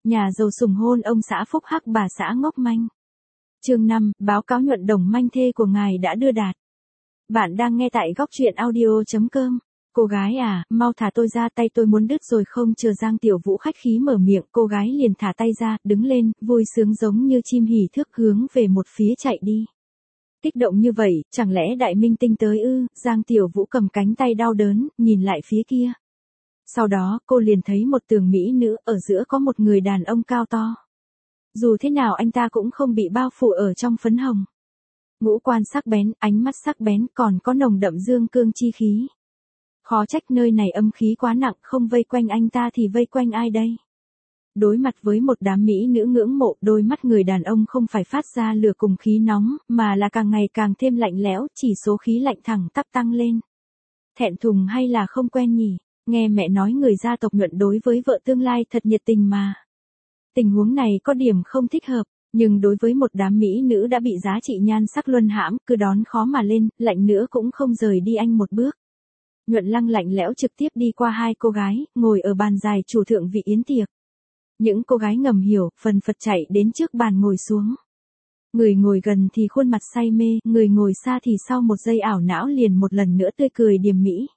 nhà giàu sủng hôn ông xã phúc hắc bà xã ngốc manh. Chương 5, báo cáo nhuận đồng manh thê của ngài đã đưa đạt. Bạn đang nghe tại góc truyện audio.com. Cô gái à, mau thả tôi ra, tay tôi muốn đứt rồi. Không chờ Giang Tiểu Vũ khách khí mở miệng, cô gái liền thả tay ra, đứng lên, vui sướng giống như chim hỉ thước hướng về một phía chạy đi. Kích động như vậy, chẳng lẽ đại minh tinh tới ư? Giang Tiểu Vũ cầm cánh tay đau đớn, nhìn lại phía kia. Sau đó, cô liền thấy một tường mỹ nữ, ở giữa có một người đàn ông cao to. Dù thế nào anh ta cũng không bị bao phủ ở trong phấn hồng. Ngũ quan sắc bén, ánh mắt sắc bén, còn có nồng đậm dương cương chi khí. Khó trách nơi này âm khí quá nặng, không vây quanh anh ta thì vây quanh ai đây? Đối mặt với một đám mỹ nữ ngưỡng mộ, đôi mắt người đàn ông không phải phát ra lửa cùng khí nóng, mà là càng ngày càng thêm lạnh lẽo, chỉ số khí lạnh thẳng tắp tăng lên. Thẹn thùng hay là không quen nhỉ? Nghe mẹ nói người gia tộc Nhuận đối với vợ tương lai thật nhiệt tình mà. Tình huống này có điểm không thích hợp, nhưng đối với một đám mỹ nữ đã bị giá trị nhan sắc luân hãm, cứ đón khó mà lên, lạnh nữa cũng không rời đi anh một bước. Nhuận Lăng lạnh lẽo trực tiếp đi qua hai cô gái, ngồi ở bàn dài chủ thượng vị yến tiệc. Những cô gái ngầm hiểu, phần phật chạy đến trước bàn ngồi xuống. Người ngồi gần thì khuôn mặt say mê, người ngồi xa thì sau một giây ảo não liền một lần nữa tươi cười điềm mỹ.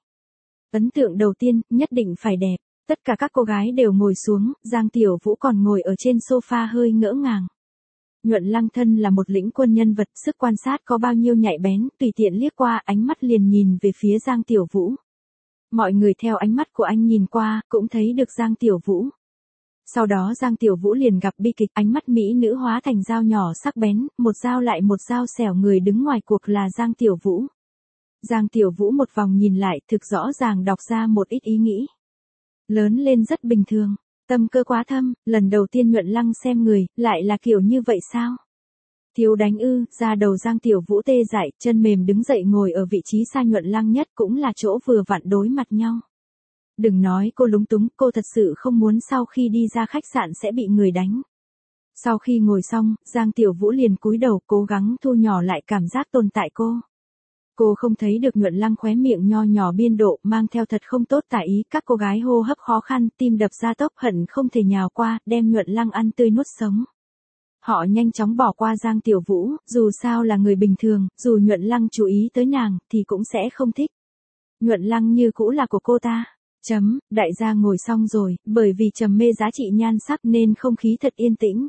Ấn tượng đầu tiên, nhất định phải đẹp. Tất cả các cô gái đều ngồi xuống, Giang Tiểu Vũ còn ngồi ở trên sofa hơi ngỡ ngàng. Nhuận Lăng thân là một lĩnh quân nhân vật, sức quan sát có bao nhiêu nhạy bén, tùy tiện liếc qua, ánh mắt liền nhìn về phía Giang Tiểu Vũ. Mọi người theo ánh mắt của anh nhìn qua, cũng thấy được Giang Tiểu Vũ. Sau đó Giang Tiểu Vũ liền gặp bi kịch, ánh mắt mỹ nữ hóa thành dao nhỏ sắc bén, một dao lại một dao xẻo, người đứng ngoài cuộc là Giang Tiểu Vũ. Giang Tiểu Vũ một vòng nhìn lại, thực rõ ràng đọc ra một ít ý nghĩ. Lớn lên rất bình thường, tâm cơ quá thâm, lần đầu tiên Nhuận Lăng xem người, lại là kiểu như vậy sao? Thiếu đánh ư? Ra đầu Giang Tiểu Vũ tê dại, chân mềm đứng dậy ngồi ở vị trí xa Nhuận Lăng nhất, cũng là chỗ vừa vặn đối mặt nhau. Đừng nói cô lúng túng, cô thật sự không muốn sau khi đi ra khách sạn sẽ bị người đánh. Sau khi ngồi xong, Giang Tiểu Vũ liền cúi đầu cố gắng thu nhỏ lại cảm giác tồn tại cô. Cô không thấy được Nhuận Lăng khóe miệng nho nhỏ biên độ, mang theo thật không tốt tả ý, các cô gái hô hấp khó khăn, tim đập ra tốc, hận không thể nhào qua, đem Nhuận Lăng ăn tươi nuốt sống. Họ nhanh chóng bỏ qua Giang Tiểu Vũ, dù sao là người bình thường, dù Nhuận Lăng chú ý tới nàng, thì cũng sẽ không thích. Nhuận Lăng như cũ là của cô ta. Đại gia ngồi xong rồi, bởi vì trầm mê giá trị nhan sắc nên không khí thật yên tĩnh.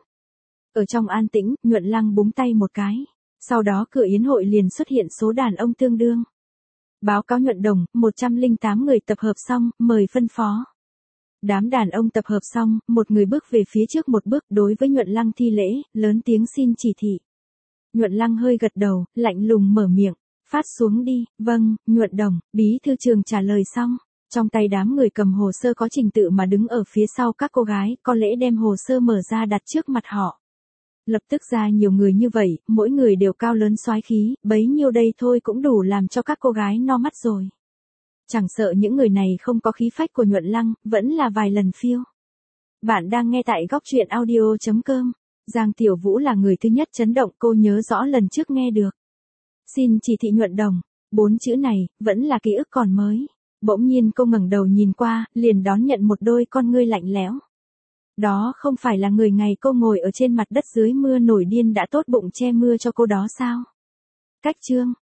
Ở trong an tĩnh, Nhuận Lăng búng tay một cái. Sau đó cửa yến hội liền xuất hiện số đàn ông tương đương. Báo cáo Nhuận đồng, 108 người tập hợp xong, mời phân phó. Đám đàn ông tập hợp xong, một người bước về phía trước một bước, đối với Nhuận Lăng thi lễ, lớn tiếng xin chỉ thị. Nhuận Lăng hơi gật đầu, lạnh lùng mở miệng, phát xuống đi. Vâng, Nhuận đồng, bí thư trường trả lời xong. Trong tay đám người cầm hồ sơ có trình tự mà đứng ở phía sau các cô gái, có lẽ đem hồ sơ mở ra đặt trước mặt họ. Lập tức ra nhiều người như vậy, mỗi người đều cao lớn soái khí, bấy nhiêu đây thôi cũng đủ làm cho các cô gái no mắt rồi. Chẳng sợ những người này không có khí phách của Nhuận Lăng, vẫn là vài lần phiêu. Bạn đang nghe tại góc truyện audio.com. Giang Tiểu Vũ là người thứ nhất chấn động, cô nhớ rõ lần trước nghe được. Xin chỉ thị Nhuận đồng, 4 chữ này, vẫn là ký ức còn mới. Bỗng nhiên cô ngẩng đầu nhìn qua, liền đón nhận một đôi con ngươi lạnh lẽo. Đó không phải là người ngày cô ngồi ở trên mặt đất dưới mưa nổi điên đã tốt bụng che mưa cho cô đó sao? Cách chương,